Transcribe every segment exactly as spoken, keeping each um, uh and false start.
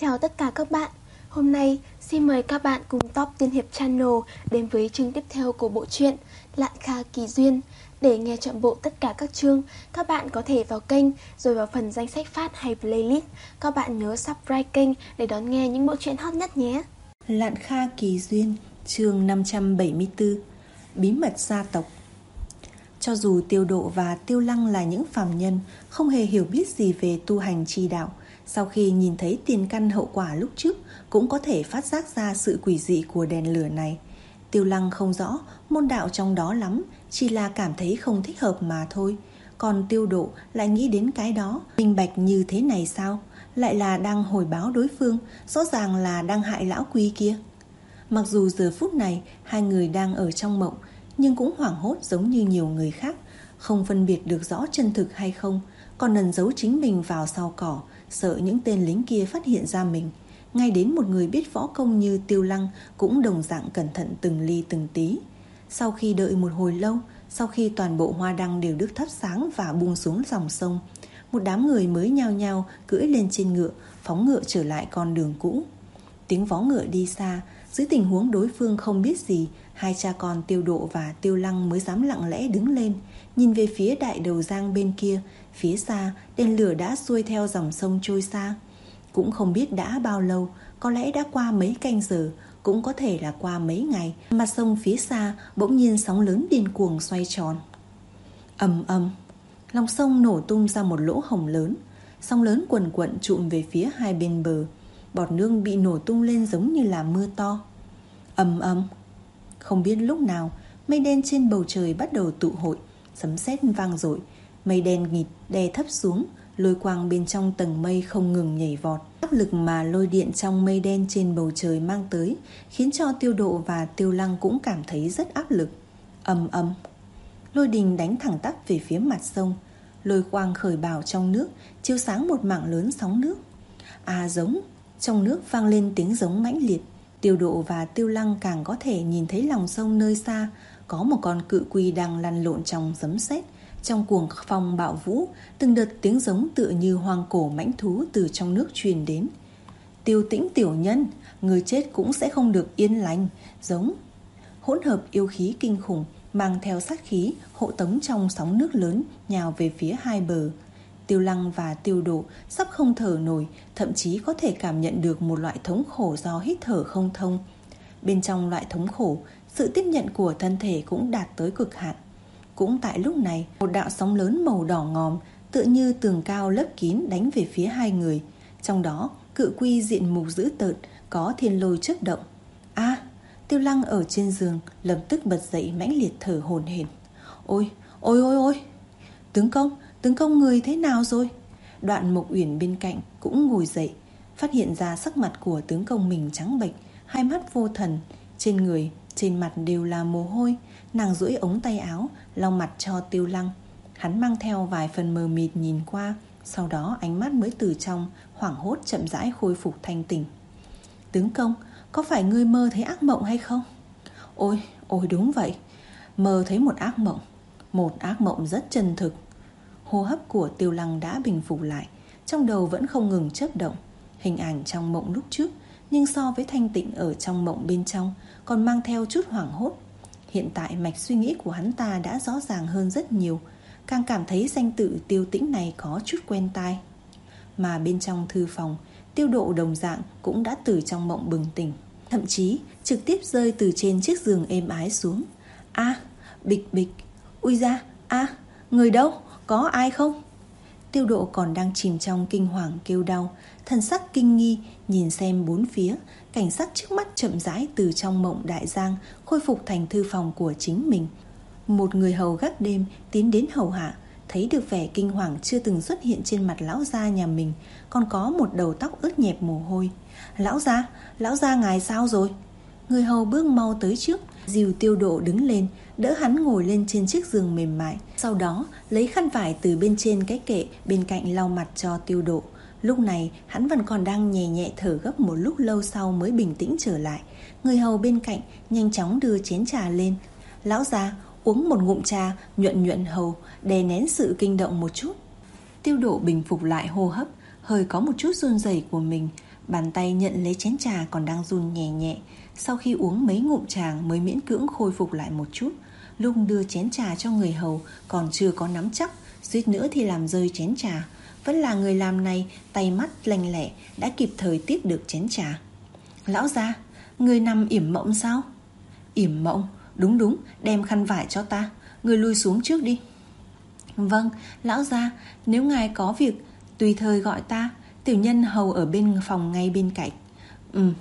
Chào tất cả các bạn. Hôm nay xin mời các bạn cùng Top Tiên Hiệp Channel đến với chương tiếp theo của bộ truyện Lạn Kha Kỳ Duyên. Để nghe trọn bộ tất cả các chương, các bạn có thể vào kênh rồi vào phần danh sách phát hay playlist. Các bạn nhớ subscribe kênh để đón nghe những bộ truyện hot nhất nhé. Lạn Kha Kỳ Duyên, chương năm trăm bảy mươi tư. Bí mật gia tộc. Cho dù Tiêu Độ và Tiêu Lăng là những phàm nhân không hề hiểu biết gì về tu hành chi đạo, sau khi nhìn thấy tiền căn hậu quả lúc trước cũng có thể phát giác ra sự quỷ dị của đèn lửa này. Tiêu Lăng không rõ môn đạo trong đó lắm, chỉ là cảm thấy không thích hợp mà thôi. Còn Tiêu Độ lại nghĩ đến cái đó, minh bạch như thế này sao? Lại là đang hồi báo đối phương, rõ ràng là đang hại lão quý kia. Mặc dù giờ phút này hai người đang ở trong mộng, nhưng cũng hoảng hốt giống như nhiều người khác, không phân biệt được rõ chân thực hay không, còn ẩn giấu chính mình vào sau cỏ, sợ những tên lính kia phát hiện ra mình. Ngay đến một người biết võ công như Tiêu Lăng cũng đồng dạng cẩn thận từng ly từng tí. Sau khi đợi một hồi lâu, sau khi toàn bộ hoa đăng đều được thắp sáng và buông xuống dòng sông, một đám người mới nhao nhao cưỡi lên trên ngựa, phóng ngựa trở lại con đường cũ. Tiếng vó ngựa đi xa, dưới tình huống đối phương không biết gì, hai cha con Tiêu Độ và Tiêu Lăng mới dám lặng lẽ đứng lên, nhìn về phía đại đầu giang bên kia. Phía xa, đèn lửa đã xuôi theo dòng sông trôi xa. Cũng không biết đã bao lâu, có lẽ đã qua mấy canh giờ, cũng có thể là qua mấy ngày. Mặt sông phía xa bỗng nhiên sóng lớn điên cuồng xoay tròn. Ầm ầm, lòng sông nổ tung ra một lỗ hổng lớn. Sóng lớn quần quận trụm về phía hai bên bờ. Bọt nước bị nổ tung lên giống như là mưa to. Ầm ầm, không biết lúc nào mây đen trên bầu trời bắt đầu tụ hội, sấm sét vang dội, mây đen nghịt đè thấp xuống, lôi quang bên trong tầng mây không ngừng nhảy vọt. Áp lực mà lôi điện trong mây đen trên bầu trời mang tới khiến cho Tiêu Độ và Tiêu Lăng cũng cảm thấy rất áp lực. Ầm ầm, lôi đình đánh thẳng tắp về phía mặt sông, lôi quang khởi bào trong nước, chiếu sáng một mảng lớn sóng nước. À giống, trong nước vang lên tiếng giống mãnh liệt. Tiêu Độ và Tiêu Lăng càng có thể nhìn thấy lòng sông nơi xa có một con cự quy đang lăn lộn trong sấm sét. Trong cuồng phong bạo vũ, từng đợt tiếng giống tựa như hoang cổ mãnh thú từ trong nước truyền đến. Tiêu Tĩnh tiểu nhân, người chết cũng sẽ không được yên lành. Giống hỗn hợp yêu khí kinh khủng mang theo sát khí hộ tống trong sóng nước lớn nhào về phía hai bờ. Tiêu Lăng và Tiêu Độ sắp không thở nổi, thậm chí có thể cảm nhận được một loại thống khổ do hít thở không thông. Bên trong loại thống khổ, sự tiếp nhận của thân thể cũng đạt tới cực hạn. Cũng tại lúc này, một đạo sóng lớn màu đỏ ngòm tựa như tường cao lấp kín đánh về phía hai người. Trong đó, cự quy diện mục dữ tợn, có thiên lôi chớp động. A, à, Tiêu Lăng ở trên giường lập tức bật dậy mãnh liệt thở hổn hển. Ôi, ôi ôi ôi, tướng công, tướng công người thế nào rồi? Đoạn Mộc Uyển bên cạnh cũng ngồi dậy, phát hiện ra sắc mặt của tướng công mình trắng bệch, hai mắt vô thần, trên người, trên mặt đều là mồ hôi. Nàng duỗi ống tay áo lau mặt cho Tiêu Lăng. Hắn mang theo vài phần mờ mịt nhìn qua, sau đó ánh mắt mới từ trong hoảng hốt chậm rãi khôi phục thanh tỉnh. Tướng công, có phải ngươi mơ thấy ác mộng hay không? Ôi, ôi đúng vậy, mơ thấy một ác mộng, một ác mộng rất chân thực. Hô hấp của Tiêu Lăng đã bình phục lại, trong đầu vẫn không ngừng chớp động. Hình ảnh trong mộng lúc trước, nhưng so với thanh tịnh ở trong mộng bên trong còn mang theo chút hoảng hốt. Hiện tại mạch suy nghĩ của hắn ta đã rõ ràng hơn rất nhiều, càng cảm thấy danh tự Tiêu Tĩnh này có chút quen tai. Mà bên trong thư phòng, Tiêu Độ đồng dạng cũng đã từ trong mộng bừng tỉnh, thậm chí trực tiếp rơi từ trên chiếc giường êm ái xuống. A, à, bịch bịch, ui da, a, à, người đâu, có ai không? Tiêu Độ còn đang chìm trong kinh hoàng kêu đau, thần sắc kinh nghi nhìn xem bốn phía. Cảnh sắc trước mắt chậm rãi từ trong mộng đại giang khôi phục thành thư phòng của chính mình. Một người hầu gác đêm tiến đến hầu hạ, thấy được vẻ kinh hoàng chưa từng xuất hiện trên mặt lão gia nhà mình, còn có một đầu tóc ướt nhẹp mồ hôi. Lão gia, lão gia ngài sao rồi? Người hầu bước mau tới trước, dìu Tiêu Độ đứng lên, đỡ hắn ngồi lên trên chiếc giường mềm mại, sau đó lấy khăn vải từ bên trên cái kệ bên cạnh lau mặt cho Tiêu Độ. Lúc này hắn vẫn còn đang nhẹ nhẹ thở gấp, một lúc lâu sau mới bình tĩnh trở lại. Người hầu bên cạnh nhanh chóng đưa chén trà lên. Lão gia, uống một ngụm trà, nhuận nhuận hầu, đè nén sự kinh động một chút. Tiêu Độ bình phục lại hô hấp, hơi có một chút run rẩy của mình, Bàn tay nhận lấy chén trà còn đang run nhẹ nhẹ. Sau khi uống mấy ngụm trà mới miễn cưỡng khôi phục lại một chút. Lúc đưa chén trà cho người hầu còn chưa có nắm chắc, suýt nữa thì làm rơi chén trà. Vẫn là người làm này tay mắt lanh lẹ, đã kịp thời tiếp được chén trà. Lão gia, người nằm yểm mộng sao? Yểm mộng? Đúng đúng, đem khăn vải cho ta. Người lui xuống trước đi. Vâng, lão gia, nếu ngài có việc tùy thời gọi ta. Tiểu nhân hầu ở bên phòng ngay bên cạnh. Ừ.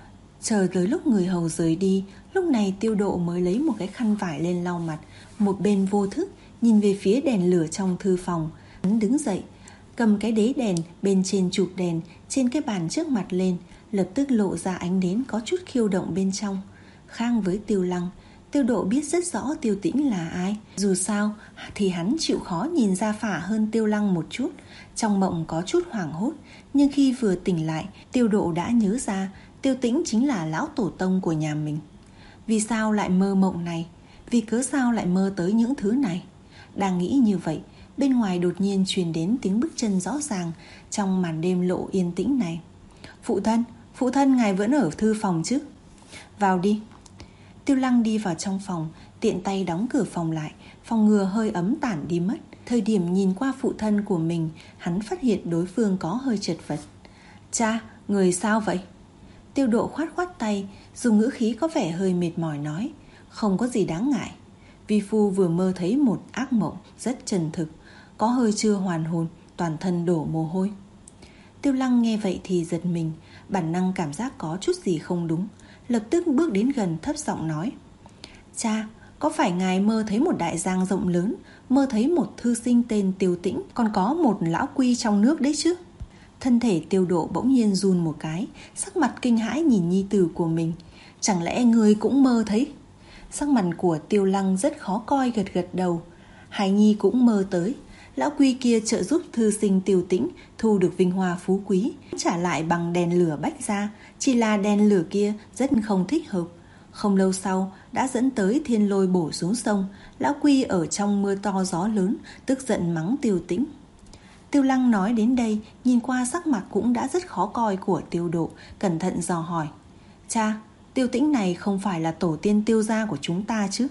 Chờ tới lúc người hầu rời đi, lúc này Tiêu Độ mới lấy một cái khăn vải lên lau mặt. Một bên vô thức nhìn về phía đèn lửa trong thư phòng. Hắn đứng dậy, cầm cái đế đèn bên trên chụp đèn trên cái bàn trước mặt lên, lập tức lộ ra ánh nến có chút khiêu động bên trong. Khác với Tiêu Lăng, Tiêu Độ biết rất rõ Tiêu Tĩnh là ai. Dù sao thì hắn chịu khó nhìn ra phả hơn Tiêu Lăng một chút. Trong mộng có chút hoảng hốt, nhưng khi vừa tỉnh lại, Tiêu Độ đã nhớ ra Tiêu Tĩnh chính là lão tổ tông của nhà mình. Vì sao lại mơ mộng này? Vì cớ sao lại mơ tới những thứ này? Đang nghĩ như vậy, bên ngoài đột nhiên truyền đến tiếng bước chân rõ ràng trong màn đêm lộ yên tĩnh này. Phụ thân, phụ thân ngài vẫn ở thư phòng chứ? Vào đi. Tiêu Lăng đi vào trong phòng, tiện tay đóng cửa phòng lại, phòng ngừa hơi ấm tản đi mất. Thời điểm nhìn qua phụ thân của mình, hắn phát hiện đối phương có hơi chật vật. Cha, người sao vậy? Tiêu Độ khoát khoát tay, dùng ngữ khí có vẻ hơi mệt mỏi nói. Không có gì đáng ngại. Vi phu vừa mơ thấy một ác mộng rất chân thực, có hơi chưa hoàn hồn, toàn thân đổ mồ hôi. Tiêu Lăng nghe vậy thì giật mình, bản năng cảm giác có chút gì không đúng, lập tức bước đến gần thấp giọng nói. Cha, có phải ngài mơ thấy một đại giang rộng lớn, mơ thấy một thư sinh tên Tiêu Tĩnh, còn có một lão quy trong nước đấy chứ? Thân thể Tiêu Độ bỗng nhiên run một cái, sắc mặt kinh hãi nhìn nhi tử của mình. Chẳng lẽ người cũng mơ thấy? Sắc mặt của Tiêu Lăng rất khó coi, gật gật đầu. Hải nhi cũng mơ tới. Lão quy kia trợ giúp thư sinh Tiêu Tĩnh thu được vinh hoa phú quý, trả lại bằng đèn lửa bách gia. Chỉ là đèn lửa kia rất không thích hợp. Không lâu sau đã dẫn tới thiên lôi bổ xuống sông. Lão quy ở trong mưa to gió lớn, tức giận mắng Tiêu Tĩnh. Tiêu Lăng nói đến đây, nhìn qua sắc mặt cũng đã rất khó coi của Tiêu Độ, cẩn thận dò hỏi. Cha, Tiêu Tĩnh này không phải là tổ tiên Tiêu gia của chúng ta chứ?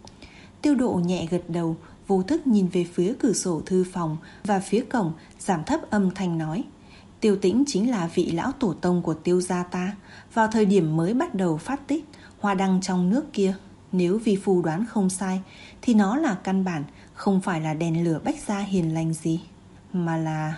Tiêu Độ nhẹ gật đầu, vô thức nhìn về phía cửa sổ thư phòng và phía cổng, giảm thấp âm thanh nói. Tiêu Tĩnh chính là vị lão tổ tông của Tiêu gia ta, vào thời điểm mới bắt đầu phát tích hoa đăng trong nước kia. Nếu vi phu đoán không sai, thì nó là căn bản, không phải là đèn lửa bách gia hiền lành gì, mà là...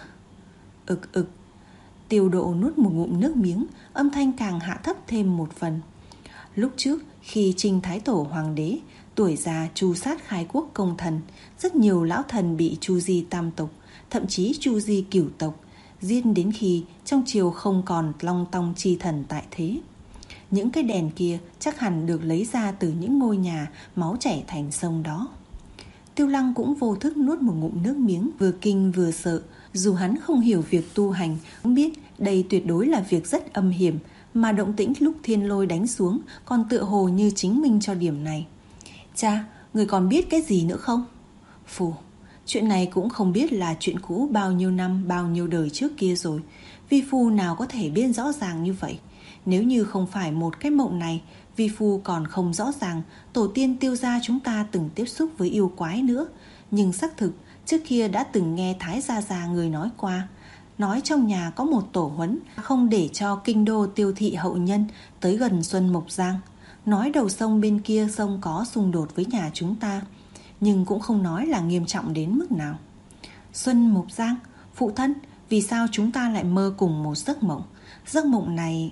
Ực ực. Tiêu Độ nuốt một ngụm nước miếng, âm thanh càng hạ thấp thêm một phần. Lúc trước, khi Trinh Thái Tổ Hoàng đế tuổi già tru sát khai quốc công thần, rất nhiều lão thần bị tru di tam tộc, thậm chí tru di cửu tộc, giết đến khi trong triều không còn long tong chi thần tại thế. Những cái đèn kia chắc hẳn được lấy ra từ những ngôi nhà máu chảy thành sông đó. Tiêu Lăng cũng vô thức nuốt một ngụm nước miếng, vừa kinh vừa sợ. Dù hắn không hiểu việc tu hành, cũng biết đây tuyệt đối là việc rất âm hiểm, mà động tĩnh lúc thiên lôi đánh xuống còn tựa hồ như chứng minh cho điểm này. Cha, người còn biết cái gì nữa không? Phù, chuyện này cũng không biết là chuyện cũ bao nhiêu năm, bao nhiêu đời trước kia rồi. Vi phu nào có thể biết rõ ràng như vậy. Nếu như không phải một cái mộng này, vi phu còn không rõ ràng tổ tiên Tiêu gia chúng ta từng tiếp xúc với yêu quái nữa. Nhưng xác thực, trước kia đã từng nghe Thái gia già người nói qua, nói trong nhà có một tổ huấn không để cho kinh đô Tiêu thị hậu nhân tới gần Xuân Mộc Giang. Nói đầu sông bên kia sông có xung đột với nhà chúng ta, nhưng cũng không nói là nghiêm trọng đến mức nào. Xuân Mộc Giang, phụ thân, vì sao chúng ta lại mơ cùng một giấc mộng? Giấc mộng này...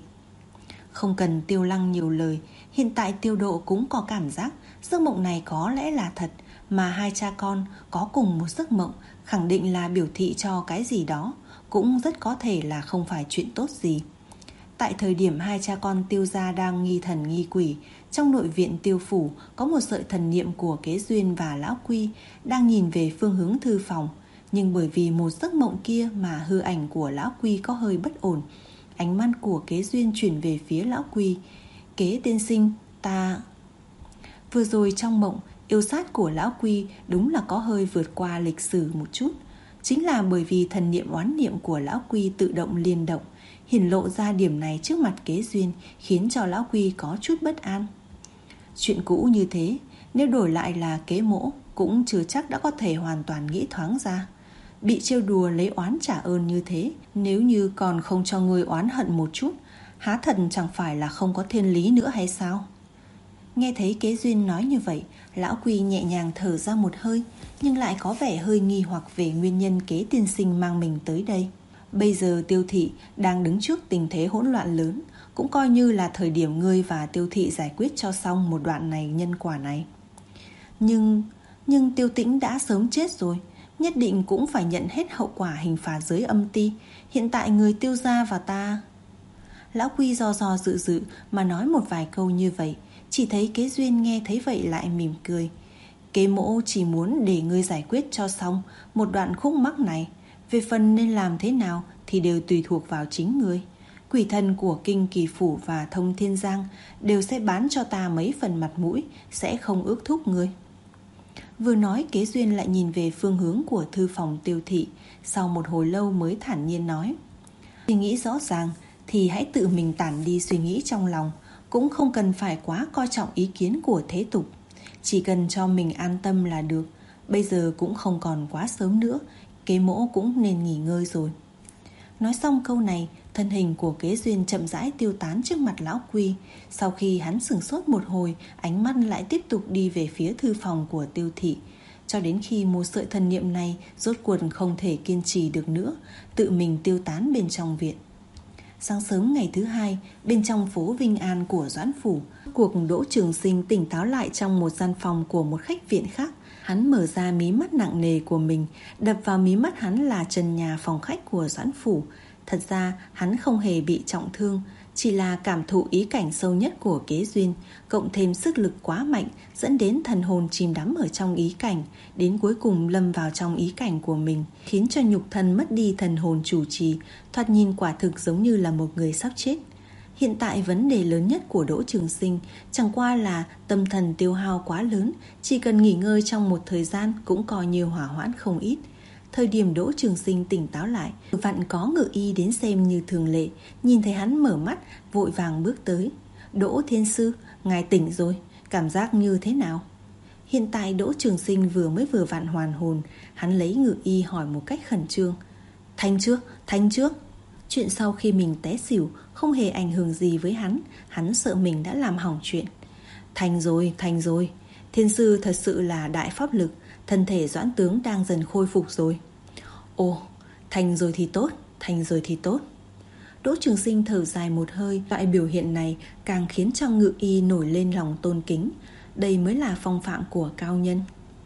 Không cần Tiêu Lăng nhiều lời, hiện tại Tiêu Độ cũng có cảm giác giấc mộng này có lẽ là thật, mà hai cha con có cùng một giấc mộng khẳng định là biểu thị cho cái gì đó, cũng rất có thể là không phải chuyện tốt gì. Tại thời điểm hai cha con Tiêu gia đang nghi thần nghi quỷ, trong nội viện Tiêu phủ có một sợi thần niệm của Kế Duyên và Lão Quy đang nhìn về phương hướng thư phòng, nhưng bởi vì một giấc mộng kia mà hư ảnh của Lão Quy có hơi bất ổn. Ánh mắt của Kế Duyên chuyển về phía Lão Quy. Kế tiên sinh, ta... Vừa rồi trong mộng, yêu sát của Lão Quy đúng là có hơi vượt qua lịch sử một chút. Chính là bởi vì thần niệm oán niệm của Lão Quy tự động liên động, Hiển lộ ra điểm này trước mặt Kế Duyên khiến cho lão Quy có chút bất an. Chuyện cũ như thế, nếu đổi lại là Kế Mỗ cũng chưa chắc đã có thể hoàn toàn nghĩ thoáng ra. Bị trêu đùa lấy oán trả ơn như thế, nếu như còn không cho ngươi oán hận một chút, há thật chẳng phải là không có thiên lý nữa hay sao? Nghe thấy Kế Duyên nói như vậy, lão Quy nhẹ nhàng thở ra một hơi, nhưng lại có vẻ hơi nghi hoặc về nguyên nhân Kế tiên sinh mang mình tới đây. Bây giờ Tiêu Thị đang đứng trước tình thế hỗn loạn lớn, cũng coi như là thời điểm ngươi và Tiêu Thị giải quyết cho xong một đoạn này nhân quả này. Nhưng, nhưng Tiêu Tĩnh đã sớm chết rồi, nhất định cũng phải nhận hết hậu quả hình phạt giới âm ti. Hiện tại người Tiêu gia và ta... Lão Quy do do dự dự mà nói một vài câu như vậy. Chỉ thấy Kế Duyên nghe thấy vậy lại mỉm cười. Kế Mỗ chỉ muốn để ngươi giải quyết cho xong một đoạn khúc mắc này. Về phần nên làm thế nào thì đều tùy thuộc vào chính ngươi. Quỷ thần của Kinh Kỳ Phủ và Thông Thiên Giang đều sẽ bán cho ta mấy phần mặt mũi, sẽ không ước thúc ngươi. Vừa nói, Kế Duyên lại nhìn về phương hướng của thư phòng Tiêu Thị, sau một hồi lâu mới thản nhiên nói: suy nghĩ rõ ràng thì hãy tự mình tản đi suy nghĩ trong lòng, cũng không cần phải quá coi trọng ý kiến của thế tục. Chỉ cần cho mình an tâm là được. Bây giờ cũng không còn quá sớm nữa, Kế Mỗ cũng nên nghỉ ngơi rồi. Nói xong câu này, thân hình của Kế Duyên chậm rãi tiêu tán trước mặt lão Quy. Sau khi hắn sửng sốt một hồi, ánh mắt lại tiếp tục đi về phía thư phòng của Tiêu Thị, cho đến khi một sợi thần niệm này rốt cuộc không thể kiên trì được nữa, tự mình tiêu tán bên trong viện. Sáng sớm ngày thứ hai, bên trong phố Vinh An của Doãn Phủ, cuộc Đỗ Trường Sinh tỉnh táo lại trong một gian phòng của một khách viện khác. Hắn mở ra mí mắt nặng nề của mình, đập vào mí mắt hắn là trần nhà phòng khách của Doãn Phủ. Thật ra hắn không hề bị trọng thương, chỉ là cảm thụ ý cảnh sâu nhất của Kế Duyên, cộng thêm sức lực quá mạnh dẫn đến thần hồn chìm đắm ở trong ý cảnh, đến cuối cùng lâm vào trong ý cảnh của mình, khiến cho nhục thân mất đi thần hồn chủ trì, thoạt nhìn quả thực giống như là một người sắp chết. Hiện tại vấn đề lớn nhất của Đỗ Trường Sinh chẳng qua là tâm thần tiêu hao quá lớn, chỉ cần nghỉ ngơi trong một thời gian cũng coi như hỏa hoãn không ít. Thời điểm Đỗ Trường Sinh tỉnh táo lại, vặn có ngự y đến xem như thường lệ, nhìn thấy hắn mở mắt, vội vàng bước tới. Đỗ Thiên Sư, ngài tỉnh rồi, cảm giác như thế nào? Hiện tại Đỗ Trường Sinh vừa mới vừa vặn hoàn hồn, hắn lấy ngự y hỏi một cách khẩn trương. Thanh trước, thanh trước. Chuyện sau khi mình té xỉu không hề ảnh hưởng gì với hắn, hắn sợ mình đã làm hỏng chuyện. Thành rồi, thành rồi. Thiên Sư thật sự là đại pháp lực, thân thể Doãn tướng đang dần khôi phục rồi. Ồ, thành rồi thì tốt, thành rồi thì tốt. Đỗ Trường Sinh thở dài một hơi, loại biểu hiện này càng khiến cho ngự y nổi lên lòng tôn kính. Đây mới là phong phạm của cao nhân.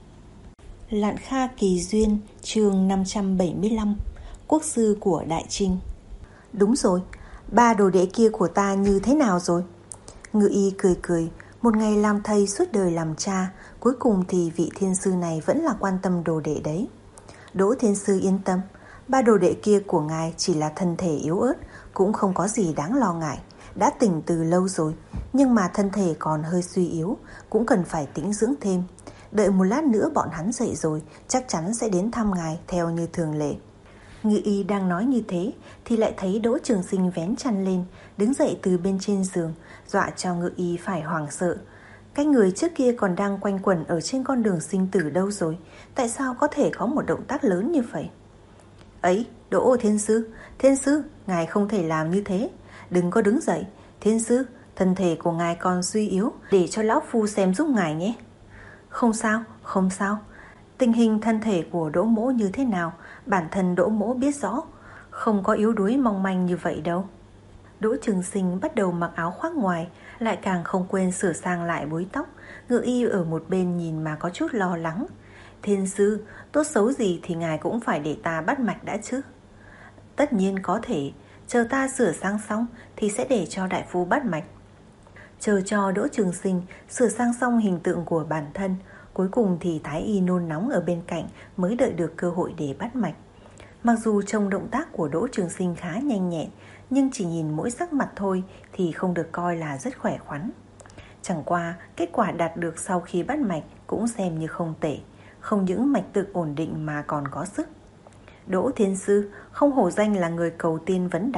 Lạn Kha Kỳ Duyên, chương năm trăm bảy mươi lăm, quốc sư của Đại Trinh. Đúng rồi, ba đồ đệ kia của ta như thế nào rồi? Ngự y cười cười, một ngày làm thầy suốt đời làm cha, cuối cùng thì vị thiên sư này vẫn là quan tâm đồ đệ đấy. Đỗ Thiên Sư yên tâm, ba đồ đệ kia của ngài chỉ là thân thể yếu ớt, cũng không có gì đáng lo ngại, đã tỉnh từ lâu rồi, nhưng mà thân thể còn hơi suy yếu, cũng cần phải tĩnh dưỡng thêm. Đợi một lát nữa bọn hắn dậy rồi, chắc chắn sẽ đến thăm ngài theo như thường lệ. Ngự y đang nói như thế thì lại thấy Đỗ Trường Sinh vén chăn lên, đứng dậy từ bên trên giường, dọa cho ngự y phải hoảng sợ. Cái người trước kia còn đang quanh quẩn ở trên con đường sinh tử đâu rồi? Tại sao có thể có một động tác lớn như vậy? Ấy, Đỗ Thiên Sư, Thiên Sư, ngài không thể làm như thế. Đừng có đứng dậy. Thiên Sư, thân thể của ngài còn suy yếu, để cho lão phu xem giúp ngài nhé. Không sao, không sao. Tình hình thân thể của Đỗ Mỗ như thế nào, bản thân Đỗ Mỗ biết rõ, không có yếu đuối mong manh như vậy đâu. Đỗ Trường Sinh bắt đầu mặc áo khoác ngoài, lại càng không quên sửa sang lại búi tóc. Ngự y ở một bên nhìn mà có chút lo lắng. Thiên Sư, tốt xấu gì thì ngài cũng phải để ta bắt mạch đã chứ. Tất nhiên có thể, chờ ta sửa sang xong thì sẽ để cho đại phu bắt mạch. Chờ cho Đỗ Trường Sinh sửa sang xong hình tượng của bản thân, cuối cùng thì thái y nôn nóng ở bên cạnh mới đợi được cơ hội để bắt mạch. Mặc dù trông động tác của Đỗ Trường Sinh khá nhanh nhẹn, nhưng chỉ nhìn mỗi sắc mặt thôi thì không được coi là rất khỏe khoắn. Chẳng qua kết quả đạt được sau khi bắt mạch cũng xem như không tệ, không những mạch tự ổn định mà còn có sức. Đỗ Thiên Sư không hổ danh là người cầu tiên vấn đạo,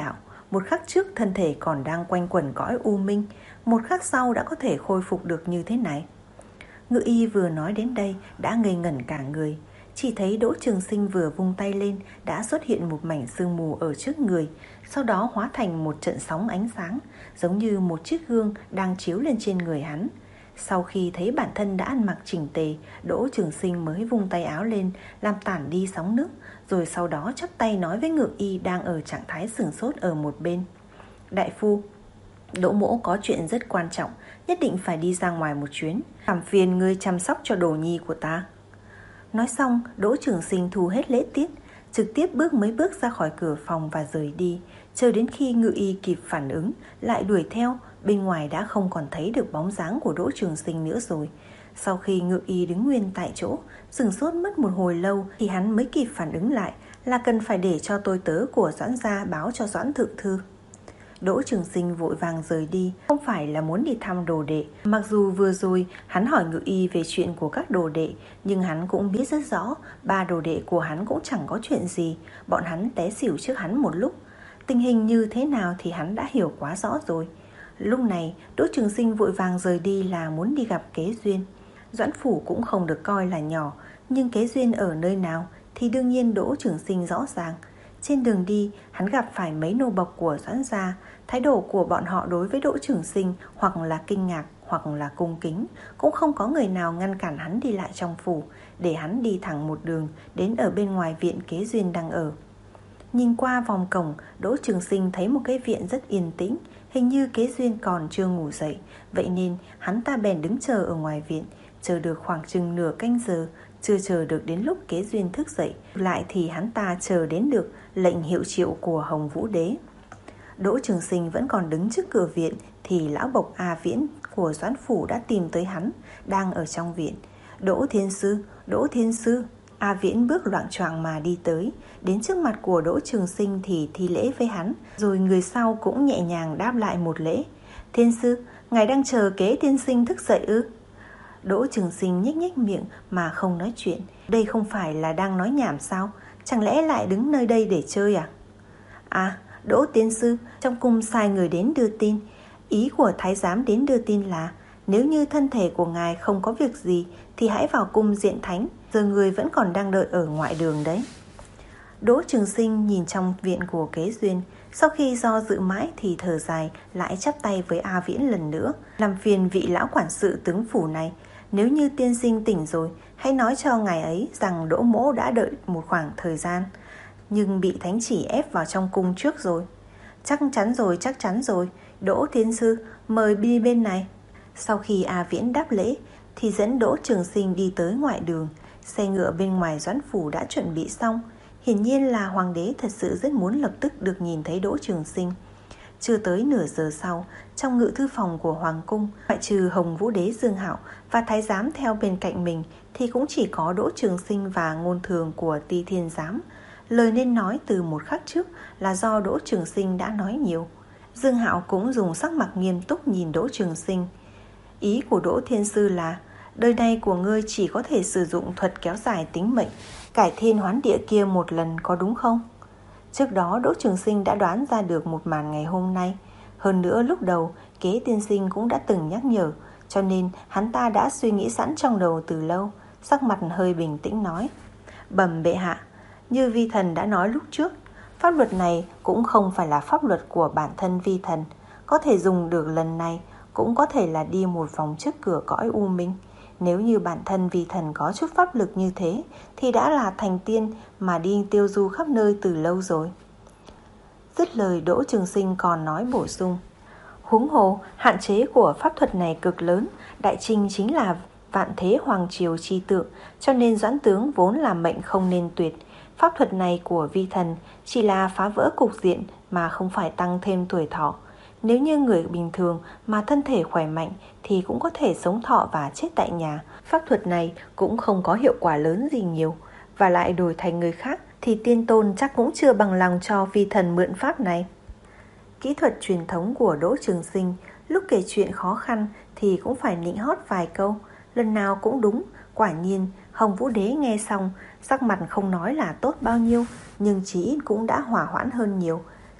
một khắc trước thân thể còn đang quanh quẩn cõi u minh, một khắc sau đã có thể khôi phục được như thế này. Ngự y vừa nói đến đây đã ngây ngẩn cả người. Chỉ thấy Đỗ Trường Sinh vừa vung tay lên đã xuất hiện một mảnh sương mù ở trước người, sau đó hóa thành một trận sóng ánh sáng, giống như một chiếc gương đang chiếu lên trên người hắn. Sau khi thấy bản thân đã ăn mặc chỉnh tề, Đỗ Trường Sinh mới vung tay áo lên làm tản đi sóng nước, rồi sau đó chắp tay nói với Ngự y đang ở trạng thái sửng sốt ở một bên: Đại phu, Đỗ mỗ có chuyện rất quan trọng, nhất định phải đi ra ngoài một chuyến, làm phiền ngươi chăm sóc cho đồ nhi của ta. Nói xong, Đỗ Trường Sinh thu hết lễ tiết, trực tiếp bước mấy bước ra khỏi cửa phòng và rời đi. Chờ đến khi Ngự y kịp phản ứng, lại đuổi theo, bên ngoài đã không còn thấy được bóng dáng của Đỗ Trường Sinh nữa rồi. Sau khi Ngự y đứng nguyên tại chỗ, sửng sốt mất một hồi lâu thì hắn mới kịp phản ứng lại là cần phải để cho tôi tớ của Doãn gia báo cho Doãn thượng thư. Đỗ Trường Sinh vội vàng rời đi, không phải là muốn đi thăm đồ đệ. Mặc dù vừa rồi hắn hỏi Ngự y về chuyện của các đồ đệ, nhưng hắn cũng biết rất rõ ba đồ đệ của hắn cũng chẳng có chuyện gì. Bọn hắn té xỉu trước hắn một lúc, tình hình như thế nào thì hắn đã hiểu quá rõ rồi. Lúc này Đỗ Trường Sinh vội vàng rời đi là muốn đi gặp Kế Duyên. Doãn phủ cũng không được coi là nhỏ, nhưng Kế Duyên ở nơi nào thì đương nhiên Đỗ Trường Sinh rõ ràng. Trên đường đi, hắn gặp phải mấy nô bộc của Doãn gia. Thái độ của bọn họ đối với Đỗ Trường Sinh hoặc là kinh ngạc hoặc là cung kính, cũng không có người nào ngăn cản hắn đi lại trong phủ, để hắn đi thẳng một đường đến ở bên ngoài viện Kế Duyên đang ở. Nhìn qua vòng cổng, Đỗ Trường Sinh thấy một cái viện rất yên tĩnh, hình như Kế Duyên còn chưa ngủ dậy, vậy nên hắn ta bèn đứng chờ ở ngoài viện, chờ được khoảng chừng nửa canh giờ. Chưa chờ được đến lúc Kế Duyên thức dậy, lại thì hắn ta chờ đến được lệnh hiệu triệu của Hồng Vũ Đế. Đỗ Trường Sinh vẫn còn đứng trước cửa viện thì lão bộc A Viễn của Doãn phủ đã tìm tới hắn, đang ở trong viện. Đỗ Thiên Sư, Đỗ Thiên Sư. A Viễn bước loạng choạng mà đi tới, đến trước mặt của Đỗ Trường Sinh thì thi lễ với hắn, rồi người sau cũng nhẹ nhàng đáp lại một lễ. Thiên Sư, ngài đang chờ Kế tiên sinh thức dậy ư? Đỗ Trường Sinh nhếch nhếch miệng mà không nói chuyện. Đây không phải là đang nói nhảm sao? Chẳng lẽ lại đứng nơi đây để chơi à? À, Đỗ Tiên Sư, trong cung sai người đến đưa tin. Ý của thái giám đến đưa tin là nếu như thân thể của ngài không có việc gì thì hãy vào cung diện thánh, giờ người vẫn còn đang đợi ở ngoại đường đấy. Đỗ Trường Sinh nhìn trong viện của Kế Duyên, sau khi do dự mãi thì thở dài, lại chắp tay với A Viễn lần nữa: Làm phiền vị lão quản sự tướng phủ này, nếu như tiên sinh tỉnh rồi, hãy nói cho ngài ấy rằng Đỗ mỗ đã đợi một khoảng thời gian, nhưng bị thánh chỉ ép vào trong cung trước rồi. Chắc chắn rồi, chắc chắn rồi. Đỗ Thiên Sư, mời đi bên này. Sau khi A Viễn đáp lễ thì dẫn Đỗ Trường Sinh đi tới ngoại đường. Xe ngựa bên ngoài Doãn phủ đã chuẩn bị xong. Hiển nhiên là hoàng đế thật sự rất muốn lập tức được nhìn thấy Đỗ Trường Sinh. Chưa tới nửa giờ sau, trong ngự thư phòng của hoàng cung, ngoại trừ Hồng Vũ Đế Dương Hạo và thái giám theo bên cạnh mình thì cũng chỉ có Đỗ Trường Sinh và ngôn thường của Ti Thiên giám. Lời nên nói từ một khắc trước là do Đỗ Trường Sinh đã nói nhiều. Dương Hạo cũng dùng sắc mặt nghiêm túc nhìn Đỗ Trường Sinh. Ý của Đỗ Thiên Sư là đời này của ngươi chỉ có thể sử dụng thuật kéo dài tính mệnh, cải thiên hoán địa kia một lần, có đúng không? Trước đó Đỗ Trường Sinh đã đoán ra được một màn ngày hôm nay. Hơn nữa lúc đầu Kế tiên sinh cũng đã từng nhắc nhở, cho nên hắn ta đã suy nghĩ sẵn trong đầu từ lâu. Sắc mặt hơi bình tĩnh nói: Bẩm bệ hạ, như vi thần đã nói lúc trước, pháp luật này cũng không phải là pháp luật của bản thân vi thần, có thể dùng được lần này, cũng có thể là đi một vòng trước cửa cõi u minh. Nếu như bản thân vi thần có chút pháp lực như thế thì đã là thành tiên mà đi tiêu du khắp nơi từ lâu rồi. Dứt lời, Đỗ Trường Sinh còn nói bổ sung: Huống hồ hạn chế của pháp thuật này cực lớn, đại trinh chính là vạn thế hoàng triều chi tượng, cho nên Doãn tướng vốn là mệnh không nên tuyệt. Pháp thuật này của vi thần chỉ là phá vỡ cục diện mà không phải tăng thêm tuổi thọ. Nếu như người bình thường mà thân thể khỏe mạnh thì cũng có thể sống thọ và chết tại nhà. Pháp thuật này cũng không có hiệu quả lớn gì nhiều, và lại đổi thành người khác thì tiên tôn chắc cũng chưa bằng lòng cho vi thần mượn pháp này. Kỹ thuật truyền thống của Đỗ Trường Sinh, lúc kể chuyện khó khăn thì cũng phải nịnh hót vài câu, lần nào cũng đúng. Quả nhiên Hồng Vũ Đế nghe xong, sắc mặt không nói là tốt bao nhiêu, nhưng chí ít cũng đã hỏa hoãn hơn nhiều.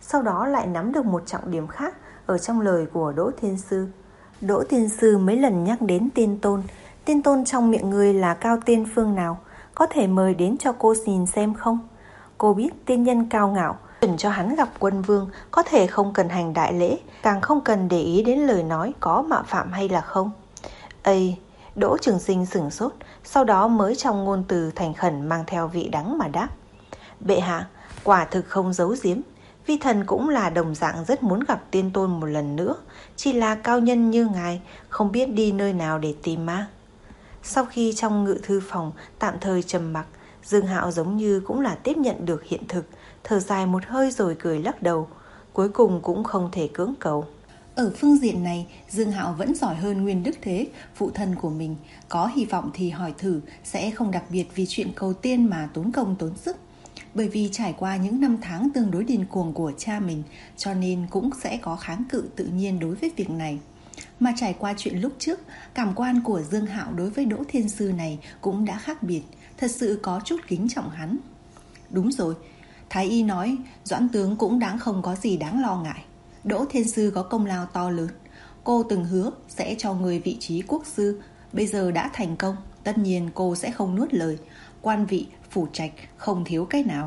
sau đó lại nắm được một trọng điểm khác ở trong lời của Đỗ Thiên Sư. Đỗ Thiên Sư mấy lần nhắc đến tiên tôn. Tiên tôn trong miệng ngươi là cao tiên phương nào? Có thể mời đến cho cô nhìn xem không? Cô biết tiên nhân cao ngạo, chuẩn cho hắn gặp quân vương, có thể không cần hành đại lễ, càng không cần để ý đến lời nói có mạo phạm hay là không. Ây, Đỗ Trường Sinh sửng sốt, sau đó mới trong ngôn từ thành khẩn mang theo vị đắng mà đáp. Bệ hạ, quả thực không giấu giếm, vi thần cũng là đồng dạng rất muốn gặp tiên tôn một lần nữa, chỉ là cao nhân như ngài không biết đi nơi nào để tìm ma. Sau khi trong ngự thư phòng tạm thời trầm mặc, Dương Hạo giống như cũng là tiếp nhận được hiện thực, thở dài một hơi rồi cười lắc đầu, cuối cùng cũng không thể cưỡng cầu. Ở phương diện này, Dương Hạo vẫn giỏi hơn Nguyên Đức Thế, phụ thân của mình. Có hy vọng thì hỏi thử, sẽ không đặc biệt vì chuyện cầu tiên mà tốn công tốn sức. Bởi vì trải qua những năm tháng tương đối điên cuồng của cha mình, cho nên cũng sẽ có kháng cự tự nhiên đối với việc này. Mà trải qua chuyện lúc trước, cảm quan của Dương Hạo đối với Đỗ Thiên Sư này cũng đã khác biệt, thật sự có chút kính trọng hắn. Đúng rồi, Thái y nói Doãn tướng cũng đáng không có gì đáng lo ngại. Đỗ Thiên Sư có công lao to lớn, cô từng hứa sẽ cho người vị trí quốc sư, bây giờ đã thành công, tất nhiên cô sẽ không nuốt lời. Quan vị, phủ trạch không thiếu cái nào.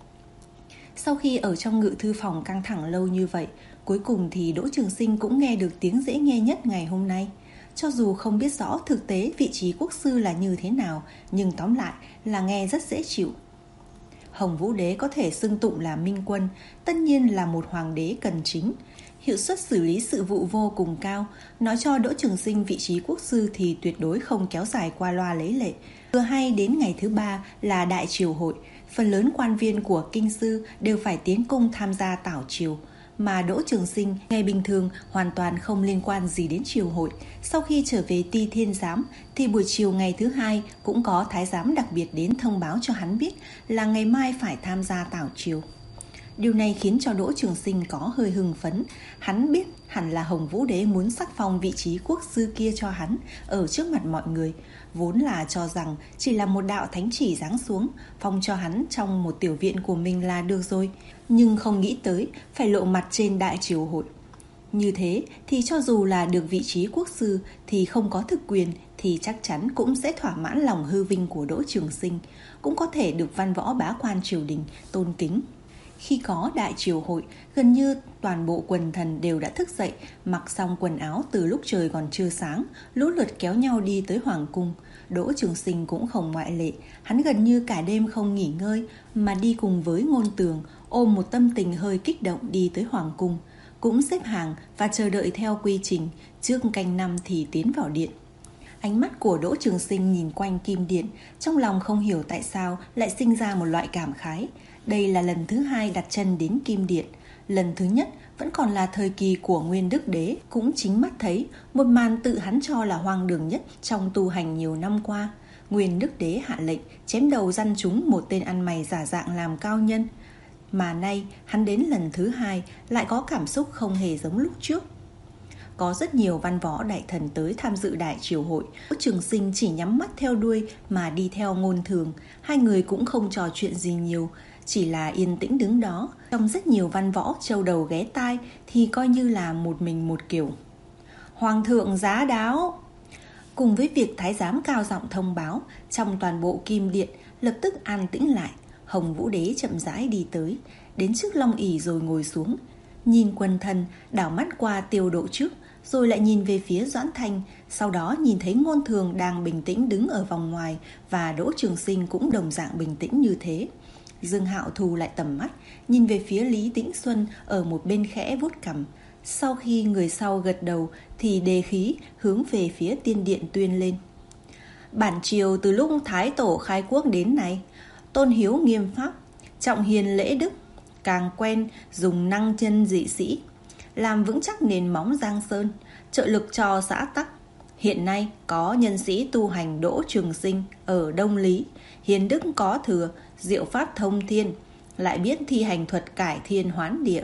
Sau khi ở trong ngự thư phòng căng thẳng lâu như vậy, cuối cùng thì Đỗ Trường Sinh cũng nghe được tiếng dễ nghe nhất ngày hôm nay. Cho dù không biết rõ thực tế vị trí quốc sư là như thế nào, nhưng tóm lại là nghe rất dễ chịu. Hồng Vũ Đế có thể xưng tụng là minh quân, tất nhiên là một hoàng đế cần chính. Hiệu suất xử lý sự vụ vô cùng cao, nói cho Đỗ Trường Sinh vị trí quốc sư thì tuyệt đối không kéo dài qua loa lấy lệ. Vừa hay đến ngày thứ ba là đại triều hội, phần lớn quan viên của kinh sư đều phải tiến cung tham gia tảo triều. Mà Đỗ Trường Sinh ngày bình thường hoàn toàn không liên quan gì đến triều hội. Sau khi trở về Ti Thiên Giám thì buổi chiều ngày thứ hai cũng có thái giám đặc biệt đến thông báo cho hắn biết là ngày mai phải tham gia tảo triều. Điều này khiến cho Đỗ Trường Sinh có hơi hưng phấn. Hắn biết hẳn là Hồng Vũ Đế muốn sắc phong vị trí quốc sư kia cho hắn ở trước mặt mọi người. Vốn là cho rằng chỉ là một đạo thánh chỉ giáng xuống, phong cho hắn trong một tiểu viện của mình là được rồi. Nhưng không nghĩ tới phải lộ mặt trên đại triều hội. Như thế thì cho dù là được vị trí quốc sư thì không có thực quyền thì chắc chắn cũng sẽ thỏa mãn lòng hư vinh của Đỗ Trường Sinh, cũng có thể được văn võ bá quan triều đình tôn kính. Khi có đại triều hội, gần như toàn bộ quần thần đều đã thức dậy, mặc xong quần áo từ lúc trời còn chưa sáng, lũ lượt kéo nhau đi tới hoàng cung. Đỗ Trường Sinh cũng không ngoại lệ, hắn gần như cả đêm không nghỉ ngơi mà đi cùng với Ngôn Tường, ôm một tâm tình hơi kích động đi tới hoàng cung, cũng xếp hàng và chờ đợi theo quy trình, trước canh năm thì tiến vào điện. Ánh mắt của Đỗ Trường Sinh nhìn quanh kim điện, trong lòng không hiểu tại sao lại sinh ra một loại cảm khái. Đây là lần thứ hai đặt chân đến kim điện. Lần thứ nhất vẫn còn là thời kỳ của Nguyên Đức Đế, cũng chính mắt thấy một màn tự hắn cho là hoang đường nhất trong tu hành nhiều năm qua. Nguyên Đức Đế hạ lệnh chém đầu răn chúng một tên ăn mày giả dạng làm cao nhân. Mà nay hắn đến lần thứ hai lại có cảm xúc không hề giống lúc trước. Có rất nhiều văn võ đại thần tới tham dự đại triều hội. Đỗ Trường Sinh chỉ nhắm mắt theo đuôi mà đi theo Ngôn Thường. Hai người cũng không trò chuyện gì nhiều, chỉ là yên tĩnh đứng đó. Trong rất nhiều văn võ châu đầu ghé tai thì coi như là một mình một kiểu. Hoàng thượng giá đáo. Cùng với việc thái giám cao giọng thông báo, trong toàn bộ kim điện lập tức an tĩnh lại. Hồng Vũ Đế chậm rãi đi tới, đến trước long ỷ rồi ngồi xuống, nhìn quần thần, đảo mắt qua Tiêu Độ trước, rồi lại nhìn về phía Doãn Thanh, sau đó nhìn thấy Ngôn Thường đang bình tĩnh đứng ở vòng ngoài và Đỗ Trường Sinh cũng đồng dạng bình tĩnh như thế. Dương Hạo thu lại tầm mắt, nhìn về phía Lý Tĩnh Xuân ở một bên khẽ vuốt cằm. Sau khi người sau gật đầu thì đề khí hướng về phía tiên điện tuyên lên. Bản triều từ lúc Thái Tổ khai quốc đến nay, tôn hiếu nghiêm pháp, trọng hiền lễ đức, càng quen dùng năng chân dị sĩ, làm vững chắc nền móng Giang Sơn, trợ lực cho xã tắc. Hiện nay có nhân sĩ tu hành Đỗ Trường Sinh ở Đông Lý, hiền đức có thừa, diệu pháp thông thiên, lại biết thi hành thuật cải thiên hoán địa.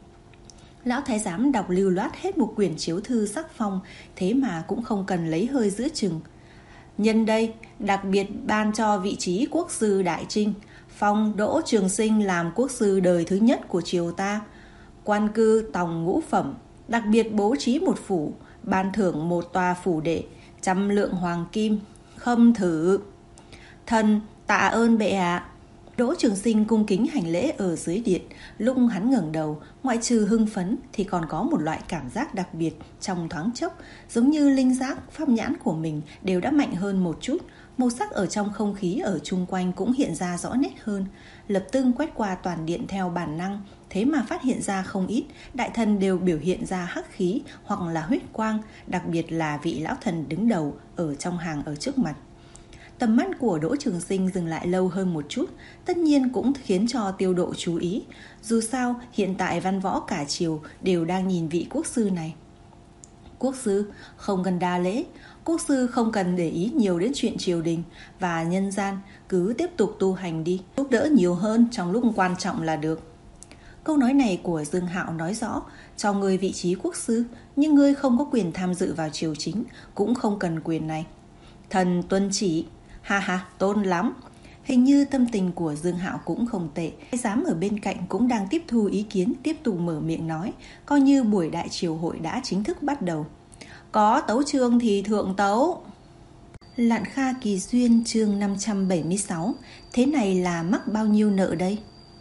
Lão thái giám đọc lưu loát hết một quyển chiếu thư sắc phong, thế mà cũng không cần lấy hơi giữa chừng. Nhân đây đặc biệt ban cho vị trí quốc sư đại trinh, phong Đỗ Trường Sinh làm quốc sư đời thứ nhất của triều ta. quan cư tòng ngũ phẩm, đặc biệt bố trí một phủ, ban thưởng một tòa phủ đệ, trăm lượng hoàng kim, khâm thử. Thần tạ ơn bệ hạ. Đỗ Trường Sinh cung kính hành lễ ở dưới điện. Lúc hắn ngẩng đầu, ngoại trừ hưng phấn thì còn có một loại cảm giác đặc biệt trong thoáng chốc, giống như linh giác, pháp nhãn của mình đều đã mạnh hơn một chút. Màu sắc ở trong không khí ở chung quanh cũng hiện ra rõ nét hơn. Lập tức quét qua toàn điện theo bản năng, thế mà phát hiện ra không ít đại thần đều biểu hiện ra hắc khí hoặc là huyết quang, đặc biệt là vị lão thần đứng đầu ở trong hàng ở trước mặt. Tầm mắt của Đỗ Trường Sinh dừng lại lâu hơn một chút, tất nhiên cũng khiến cho Tiêu Độ chú ý. Dù sao, hiện tại văn võ cả triều đều đang nhìn vị quốc sư này. Quốc sư, không cần đa lễ. Quốc sư không cần để ý nhiều đến chuyện triều đình và nhân gian, cứ tiếp tục tu hành đi, giúp đỡ nhiều hơn trong lúc quan trọng là được. Câu nói này của Dương Hạo nói rõ, cho ngươi vị trí quốc sư, nhưng ngươi không có quyền tham dự vào triều chính, cũng không cần quyền này. Thần tuân chỉ. Ha ha, tôn lắm. Hình như tâm tình của Dương Hạo cũng không tệ. Thái giám ở bên cạnh cũng đang tiếp thu ý kiến, tiếp tục mở miệng nói, coi như buổi đại triều hội đã chính thức bắt đầu. Có tấu chương thì thượng tấu. Lạn Kha Kỳ Duyên chương năm trăm bảy mươi sáu. Thế này là mắc bao nhiêu nợ đây?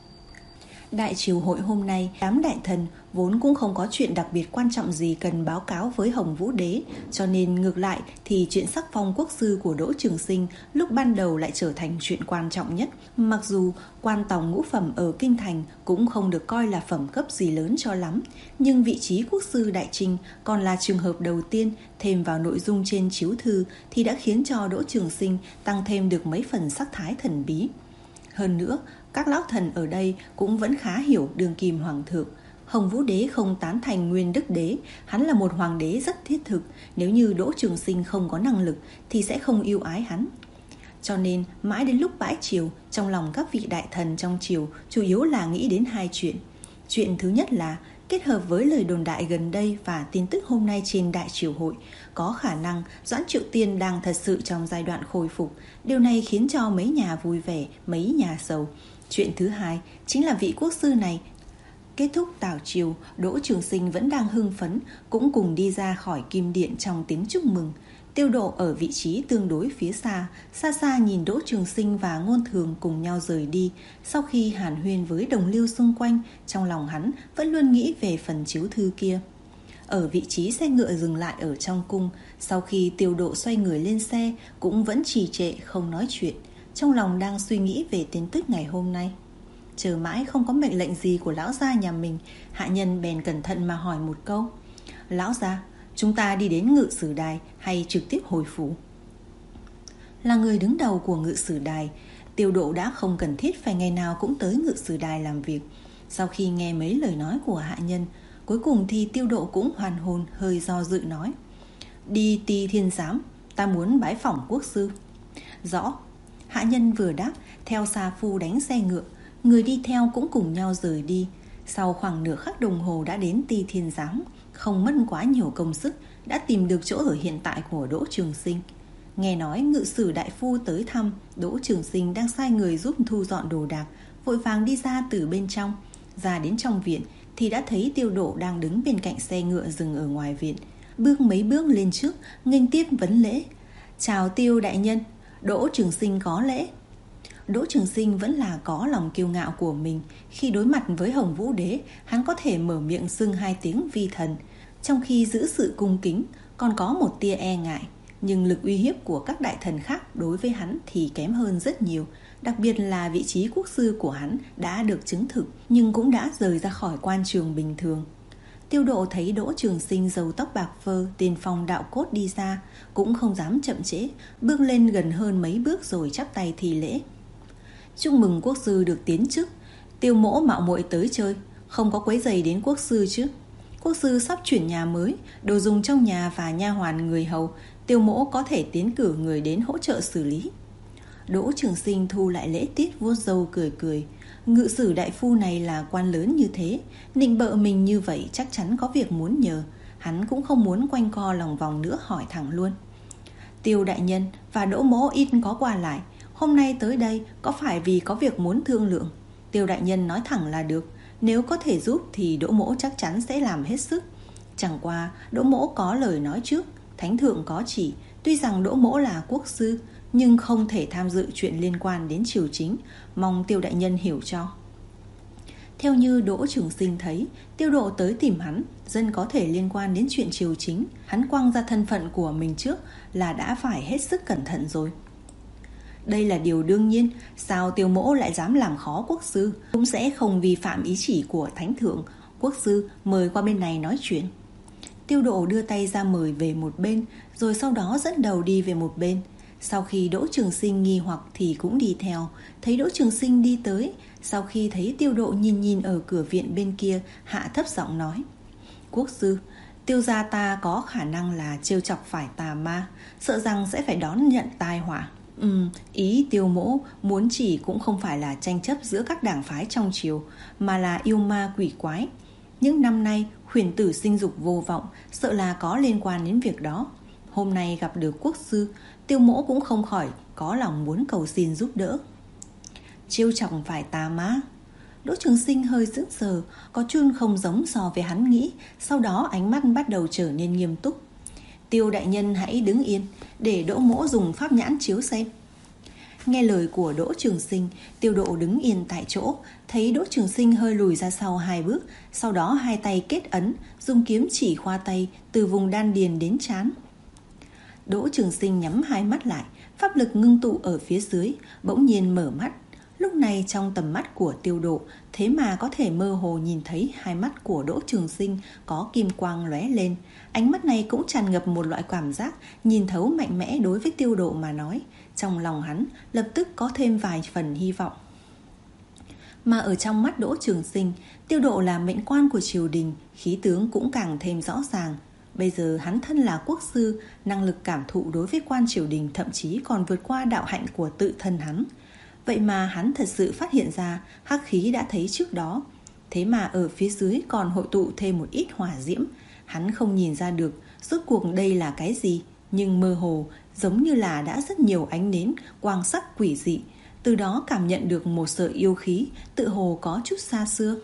Đại triều hội hôm nay, đám đại thần vốn cũng không có chuyện đặc biệt quan trọng gì cần báo cáo với Hồng Vũ Đế, cho nên ngược lại thì chuyện sắc phong quốc sư của Đỗ Trường Sinh lúc ban đầu lại trở thành chuyện quan trọng nhất. Mặc dù quan tòng ngũ phẩm ở Kinh Thành cũng không được coi là phẩm cấp gì lớn cho lắm, nhưng vị trí quốc sư đại trinh còn là trường hợp đầu tiên thêm vào nội dung trên chiếu thư thì đã khiến cho Đỗ Trường Sinh tăng thêm được mấy phần sắc thái thần bí. Hơn nữa, các lão thần ở đây cũng vẫn khá hiểu đương kim hoàng thượng. Hồng Vũ Đế không tán thành Nguyên Đức Đế, hắn là một hoàng đế rất thiết thực, nếu như Đỗ Trường Sinh không có năng lực thì sẽ không yêu ái hắn. Cho nên mãi đến lúc bãi triều, trong lòng các vị đại thần trong triều chủ yếu là nghĩ đến hai chuyện. Chuyện thứ nhất là kết hợp với lời đồn đại gần đây và tin tức hôm nay trên đại triều hội, có khả năng Doãn Triệu Tiên đang thật sự trong giai đoạn khôi phục. Điều này khiến cho mấy nhà vui vẻ, mấy nhà sầu. Chuyện thứ hai chính là vị quốc sư này. Kết thúc tảo triều, Đỗ Trường Sinh vẫn đang hưng phấn, cũng cùng đi ra khỏi kim điện trong tiếng chúc mừng. Tiêu Độ ở vị trí tương đối phía xa, xa xa nhìn Đỗ Trường Sinh và Ngôn Thường cùng nhau rời đi. Sau khi hàn huyên với đồng liêu xung quanh, trong lòng hắn vẫn luôn nghĩ về phần chiếu thư kia. Ở vị trí xe ngựa dừng lại ở trong cung, sau khi Tiêu Độ xoay người lên xe, cũng vẫn trì trệ không nói chuyện, trong lòng đang suy nghĩ về tin tức ngày hôm nay. Chờ mãi không có mệnh lệnh gì của lão gia nhà mình, hạ nhân bèn cẩn thận mà hỏi một câu. Lão gia, chúng ta đi đến Ngự Sử Đài hay trực tiếp hồi phủ? Là người đứng đầu của Ngự Sử Đài, Tiêu Độ đã không cần thiết phải ngày nào cũng tới Ngự Sử Đài làm việc. Sau khi nghe mấy lời nói của hạ nhân, cuối cùng thì Tiêu Độ cũng hoàn hồn, hơi do dự nói. Đi Ti Thiên Giám, ta muốn bái phỏng quốc sư. Rõ. Hạ nhân vừa đáp, theo xa phu đánh xe ngựa, người đi theo cũng cùng nhau rời đi. Sau khoảng nửa khắc đồng hồ đã đến Ti Thiên Giám, không mất quá nhiều công sức đã tìm được chỗ ở hiện tại của Đỗ Trường Sinh. Nghe nói ngự sử đại phu tới thăm, Đỗ Trường Sinh đang sai người giúp thu dọn đồ đạc, vội vàng đi ra từ bên trong. Ra đến trong viện thì đã thấy Tiêu Độ đang đứng bên cạnh xe ngựa dừng ở ngoài viện, bước mấy bước lên trước nghênh tiếp vấn lễ. Chào Tiêu đại nhân, Đỗ Trường Sinh có lễ. Đỗ Trường Sinh vẫn là có lòng kiêu ngạo của mình. Khi đối mặt với Hồng Vũ Đế, hắn có thể mở miệng xưng hai tiếng vi thần, trong khi giữ sự cung kính còn có một tia e ngại. Nhưng lực uy hiếp của các đại thần khác đối với hắn thì kém hơn rất nhiều. Đặc biệt là vị trí quốc sư của hắn đã được chứng thực, nhưng cũng đã rời ra khỏi quan trường bình thường. Tiêu Độ thấy Đỗ Trường Sinh râu tóc bạc phơ, tiền phong đạo cốt đi ra, cũng không dám chậm trễ, bước lên gần hơn mấy bước rồi chắp tay thi lễ. Chúc mừng quốc sư được tiến chức. Tiêu mỗ mạo muội tới chơi, không có quấy rầy đến quốc sư chứ? Quốc sư sắp chuyển nhà mới, đồ dùng trong nhà và nha hoàn người hầu, Tiêu mỗ có thể tiến cử người đến hỗ trợ xử lý. Đỗ Trường Sinh thu lại lễ tiết, vuốt râu cười cười. Ngự sử đại phu này là quan lớn như thế, nịnh bợ mình như vậy chắc chắn có việc muốn nhờ. Hắn cũng không muốn quanh co lòng vòng nữa, hỏi thẳng luôn. Tiêu đại nhân và Đỗ mỗ ít có qua lại, hôm nay tới đây có phải vì có việc muốn thương lượng? Tiêu đại nhân nói thẳng là được, Nếu có thể giúp thì Đỗ mỗ chắc chắn sẽ làm hết sức. Chẳng qua Đỗ mỗ có lời nói trước, thánh thượng có chỉ, tuy rằng Đỗ mỗ là quốc sư nhưng không thể tham dự chuyện liên quan đến triều chính, mong Tiêu đại nhân hiểu cho. Theo như Đỗ Trường Sinh thấy, Tiêu Độ tới tìm hắn dân có thể liên quan đến chuyện triều chính. Hắn quăng ra thân phận của mình trước là đã phải hết sức cẩn thận rồi. Đây là điều đương nhiên, sao Tiêu mỗ lại dám làm khó quốc sư, cũng sẽ không vi phạm ý chỉ của thánh thượng. Quốc sư mời qua bên này nói chuyện. Tiêu Độ đưa tay ra mời về một bên, rồi sau đó dẫn đầu đi về một bên. Sau khi Đỗ Trường Sinh nghi hoặc thì cũng đi theo. Thấy Đỗ Trường Sinh đi tới, sau khi thấy Tiêu Độ nhìn nhìn ở cửa viện bên kia, hạ thấp giọng nói: Quốc sư, Tiêu gia ta có khả năng là trêu chọc phải tà ma, sợ rằng sẽ phải đón nhận tai họa. Ừ, ý Tiêu mỗ muốn chỉ cũng không phải là tranh chấp giữa các đảng phái trong triều, mà là yêu ma quỷ quái. Những năm nay khuyển tử sinh dục vô vọng, sợ là có liên quan đến việc đó. Hôm nay gặp được quốc sư, Tiêu mỗ cũng không khỏi có lòng muốn cầu xin giúp đỡ. Trêu chọc phải tà ma? Đỗ Trường Sinh hơi sững sờ, có chút không giống so với hắn nghĩ. Sau đó ánh mắt bắt đầu trở nên nghiêm túc. Tiêu đại nhân hãy đứng yên, để Đỗ mỗ dùng pháp nhãn chiếu xem. Nghe lời của Đỗ Trường Sinh, Tiêu Độ đứng yên tại chỗ. Thấy Đỗ Trường Sinh hơi lùi ra sau hai bước, sau đó hai tay kết ấn, dùng kiếm chỉ khoa tay từ vùng đan điền đến trán. Đỗ Trường Sinh nhắm hai mắt lại, pháp lực ngưng tụ ở phía dưới, bỗng nhiên mở mắt. Lúc này trong tầm mắt của Tiêu Độ, thế mà có thể mơ hồ nhìn thấy hai mắt của Đỗ Trường Sinh có kim quang lóe lên. Ánh mắt này cũng tràn ngập một loại cảm giác nhìn thấu mạnh mẽ đối với Tiêu Độ mà nói. Trong lòng hắn lập tức có thêm vài phần hy vọng. Mà ở trong mắt Đỗ Trường Sinh, Tiêu Độ là mệnh quan của triều đình, khí tướng cũng càng thêm rõ ràng. Bây giờ hắn thân là quốc sư, năng lực cảm thụ đối với quan triều đình thậm chí còn vượt qua đạo hạnh của tự thân hắn. Vậy mà hắn thật sự phát hiện ra hắc khí đã thấy trước đó. Thế mà ở phía dưới còn hội tụ thêm một ít hỏa diễm. Hắn không nhìn ra được rốt cuộc đây là cái gì, nhưng mơ hồ giống như là đã rất nhiều ánh nến, quang sắc quỷ dị. Từ đó cảm nhận được một sợi yêu khí, tự hồ có chút xa xưa.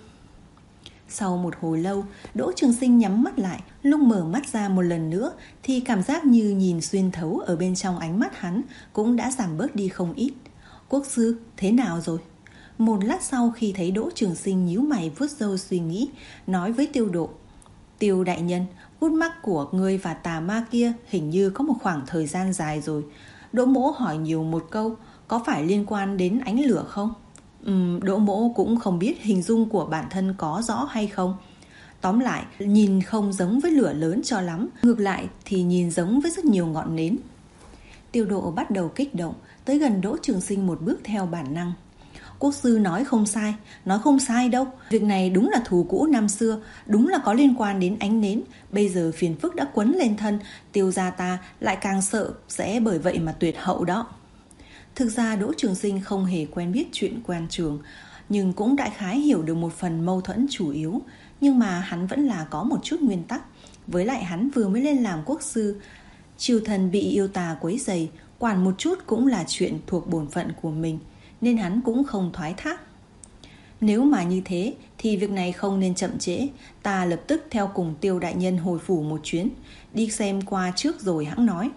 Sau một hồi lâu, Đỗ Trường Sinh nhắm mắt lại, lúc mở mắt ra một lần nữa thì cảm giác như nhìn xuyên thấu ở bên trong ánh mắt hắn cũng đã giảm bớt đi không ít. Quốc sư, thế nào rồi? Một lát sau khi thấy Đỗ Trường Sinh nhíu mày vuốt râu suy nghĩ, nói với Tiêu Độ: Tiêu đại nhân, gút mắt của ngươi và tà ma kia hình như có một khoảng thời gian dài rồi. Đỗ mỗ hỏi nhiều một câu, có phải liên quan đến ánh lửa không? Ừm, Đỗ mỗ cũng không biết hình dung của bản thân có rõ hay không. Tóm lại, nhìn không giống với lửa lớn cho lắm, ngược lại thì nhìn giống với rất nhiều ngọn nến. Tiêu Độ bắt đầu kích động, tới gần Đỗ Trường Sinh một bước theo bản năng. Quốc sư nói không sai, nói không sai đâu. Việc này đúng là thù cũ năm xưa, đúng là có liên quan đến ánh nến. Bây giờ phiền phức đã quấn lên thân, Tiêu gia ta lại càng sợ sẽ bởi vậy mà tuyệt hậu đó. Thực ra Đỗ Trường Sinh không hề quen biết chuyện quan trường, nhưng cũng đại khái hiểu được một phần mâu thuẫn chủ yếu. Nhưng mà hắn vẫn là có một chút nguyên tắc. Với lại hắn vừa mới lên làm quốc sư, triều thần bị yêu tà quấy rầy, quản một chút cũng là chuyện thuộc bổn phận của mình, nên hắn cũng không thoái thác. Nếu mà như thế thì việc này không nên chậm trễ. Ta lập tức theo cùng Tiêu đại nhân hồi phủ một chuyến, đi xem qua trước rồi hẵng nói.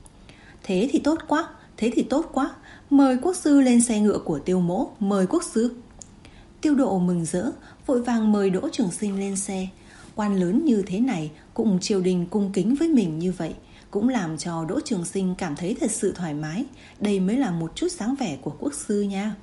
Thế thì tốt quá, thế thì tốt quá. Mời quốc sư lên xe ngựa của Tiêu mỗ, mời quốc sư. Tiêu Độ mừng rỡ, vội vàng mời Đỗ Trường Sinh lên xe. Quan lớn như thế này, cùng triều đình cung kính với mình như vậy, cũng làm cho Đỗ Trường Sinh cảm thấy thật sự thoải mái. Đây mới là một chút dáng vẻ của quốc sư nha.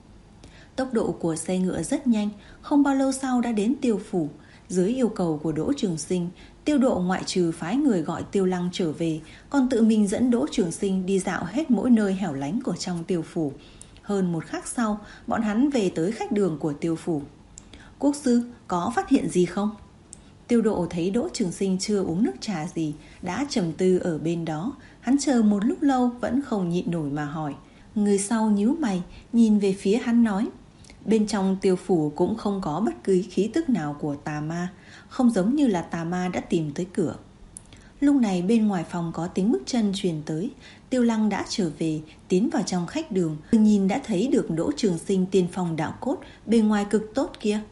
Tốc độ của xe ngựa rất nhanh, không bao lâu sau đã đến Tiêu phủ. Dưới yêu cầu của Đỗ Trường Sinh, Tiêu Độ ngoại trừ phái người gọi Tiêu Lăng trở về, còn tự mình dẫn Đỗ Trường Sinh đi dạo hết mỗi nơi hẻo lánh của trong Tiêu phủ. Hơn một khắc sau, bọn hắn về tới khách đường của Tiêu phủ. Quốc sư, có phát hiện gì không? Tiêu Độ thấy Đỗ Trường Sinh chưa uống nước trà gì, đã trầm tư ở bên đó. Hắn chờ một lúc lâu vẫn không nhịn nổi mà hỏi. Người sau nhíu mày, nhìn về phía hắn nói: bên trong Tiêu phủ cũng không có bất cứ khí tức nào của tà ma, không giống như là tà ma đã tìm tới cửa. Lúc này bên ngoài phòng có tiếng bước chân truyền tới. Tiêu Lăng đã trở về, tiến vào trong khách đường, nhìn đã thấy được Đỗ Trường Sinh tiên phong đạo cốt, bề ngoài cực tốt kia.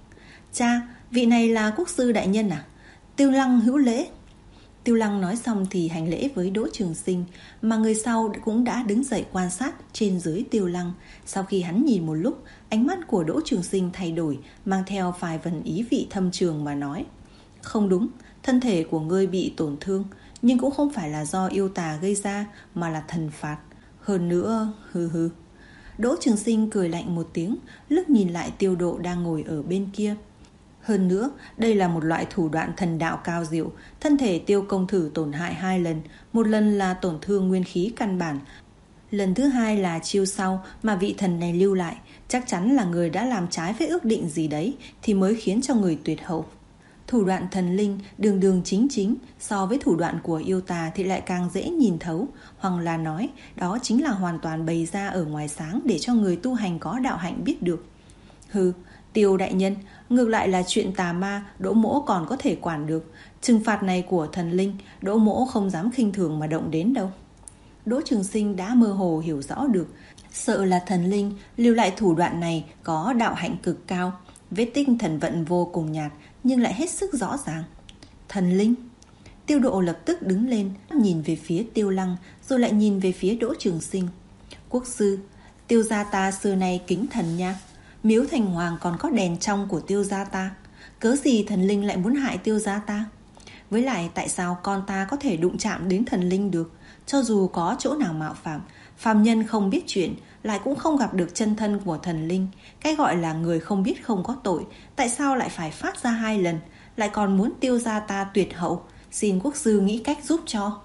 Cha, vị này là quốc sư đại nhân à? Tiêu Lăng hữu lễ. Tiêu Lăng nói xong thì hành lễ với Đỗ Trường Sinh, mà người sau cũng đã đứng dậy quan sát trên dưới Tiêu Lăng. Sau khi hắn nhìn một lúc, ánh mắt của Đỗ Trường Sinh thay đổi, mang theo vài phần ý vị thâm trường mà nói: Không đúng, thân thể của ngươi bị tổn thương, nhưng cũng không phải là do yêu tà gây ra, mà là thần phạt. Hơn nữa, hừ hừ. Đỗ Trường Sinh cười lạnh một tiếng, liếc nhìn lại Tiêu Độ đang ngồi ở bên kia. Hơn nữa, đây là một loại thủ đoạn thần đạo cao diệu. Thân thể Tiêu công tử tổn hại hai lần, một lần là tổn thương nguyên khí căn bản, lần thứ hai là chiêu sau mà vị thần này lưu lại. Chắc chắn là người đã làm trái với ước định gì đấy thì mới khiến cho người tuyệt hậu. Thủ đoạn thần linh đường đường chính chính, so với thủ đoạn của yêu tà thì lại càng dễ nhìn thấu, hoặc là nói đó chính là hoàn toàn bày ra ở ngoài sáng để cho người tu hành có đạo hạnh biết được. Hừ, Tiêu đại nhân, ngược lại là chuyện tà ma Đỗ mỗ còn có thể quản được. Trừng phạt này của thần linh, Đỗ mỗ không dám khinh thường mà động đến đâu. Đỗ Trường Sinh đã mơ hồ hiểu rõ được, sợ là thần linh lưu lại thủ đoạn này có đạo hạnh cực cao, vết tích thần vận vô cùng nhạt nhưng lại hết sức rõ ràng. Thần linh? Tiêu Độ lập tức đứng lên, nhìn về phía Tiêu Lăng, rồi lại nhìn về phía Đỗ Trường Sinh. Quốc sư, Tiêu gia ta xưa nay kính thần nha. Miếu thành hoàng còn có đèn trong của Tiêu gia ta, cớ gì thần linh lại muốn hại Tiêu gia ta? Với lại tại sao con ta có thể đụng chạm đến thần linh được? Cho dù có chỗ nào mạo phạm, phàm nhân không biết chuyện lại cũng không gặp được chân thân của thần linh. Cái gọi là người không biết không có tội, tại sao lại phải phát ra hai lần, lại còn muốn Tiêu gia ta tuyệt hậu? Xin quốc sư nghĩ cách giúp cho.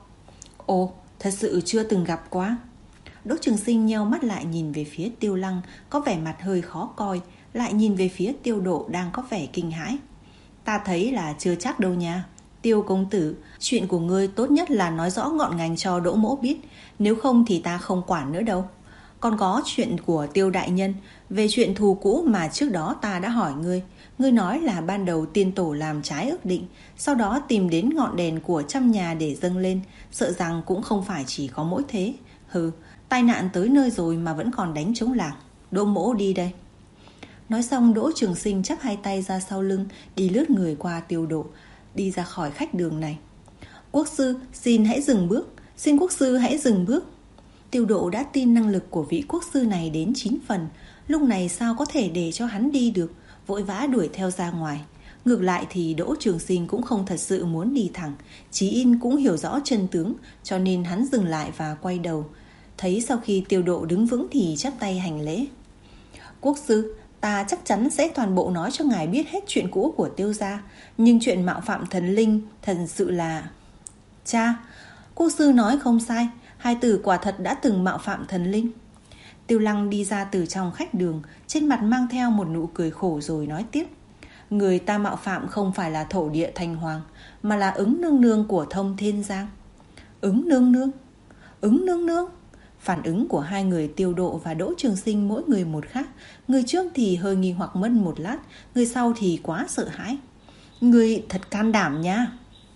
Ồ, thật sự chưa từng gặp quá. Đỗ Trường Sinh nheo mắt lại nhìn về phía Tiêu Lăng, có vẻ mặt hơi khó coi, lại nhìn về phía Tiêu Độ đang có vẻ kinh hãi. Ta thấy là chưa chắc đâu nha. Tiêu công tử, chuyện của ngươi tốt nhất là nói rõ ngọn ngành cho Đỗ mỗ biết, nếu không thì ta không quản nữa đâu. Còn có chuyện của Tiêu đại nhân, về chuyện thù cũ mà trước đó ta đã hỏi ngươi. Ngươi nói là ban đầu tiên tổ làm trái ước định, sau đó tìm đến ngọn đèn của trăm nhà để dâng lên, sợ rằng cũng không phải chỉ có mỗi thế. Hừ, tai nạn tới nơi rồi mà vẫn còn đánh chống lạc. Đỗ mỗ đi đây. Nói xong, Đỗ Trường Sinh chắp hai tay ra sau lưng, đi lướt người qua Tiêu Độ, đi ra khỏi khách đường này. Quốc sư, xin hãy dừng bước. Xin quốc sư hãy dừng bước. Tiêu Độ đã tin năng lực của vị quốc sư này đến chín phần, lúc này sao có thể để cho hắn đi được, vội vã đuổi theo ra ngoài. Ngược lại thì Đỗ Trường Sinh cũng không thật sự muốn đi thẳng, Chí In cũng hiểu rõ chân tướng, cho nên hắn dừng lại và quay đầu. Thấy sau khi Tiêu Độ đứng vững thì chắp tay hành lễ. Quốc sư, ta chắc chắn sẽ toàn bộ nói cho ngài biết hết chuyện cũ của Tiêu gia, nhưng chuyện mạo phạm thần linh thật sự là... Cha, quốc sư nói không sai, hai tử quả thật đã từng mạo phạm thần linh. Tiêu Lăng đi ra từ trong khách đường, trên mặt mang theo một nụ cười khổ rồi nói tiếp. Người ta mạo phạm không phải là thổ địa thành hoàng, mà là ứng nương nương của Thông Thiên Giang. Ứng nương nương? Ứng nương nương? Phản ứng của hai người Tiêu Độ và Đỗ Trường Sinh mỗi người một khác. Người trước thì hơi nghi hoặc mất một lát, người sau thì quá sợ hãi. Người thật can đảm nha.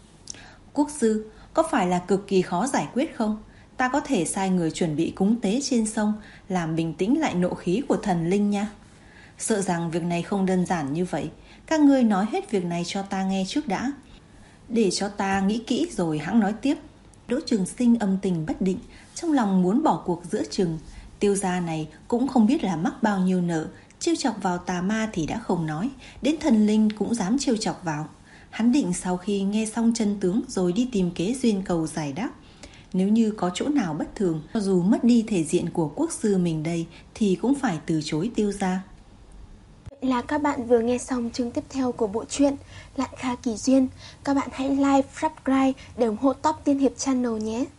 Quốc sư, có phải là cực kỳ khó giải quyết không? Ta có thể sai người chuẩn bị cúng tế trên sông, làm bình tĩnh lại nộ khí của thần linh nha. Sợ rằng việc này không đơn giản như vậy. Các ngươi nói hết việc này cho ta nghe trước đã, để cho ta nghĩ kỹ rồi hãng nói tiếp. Đỗ Trường Sinh âm tình bất định, trong lòng muốn bỏ cuộc giữa chừng. Tiêu gia này cũng không biết là mắc bao nhiêu nợ, trêu chọc vào tà ma thì đã không nói, đến thần linh cũng dám trêu chọc vào. Hắn định sau khi nghe xong chân tướng rồi đi tìm kế duyên cầu giải đáp. Nếu như có chỗ nào bất thường, cho dù mất đi thể diện của quốc sư mình đây, thì cũng phải từ chối Tiêu gia. Vậy là các bạn vừa nghe xong chương tiếp theo của bộ truyện Lạn Kha Kỳ Duyên. Các bạn hãy like, subscribe để ủng hộ Top Tiên Hiệp Channel nhé.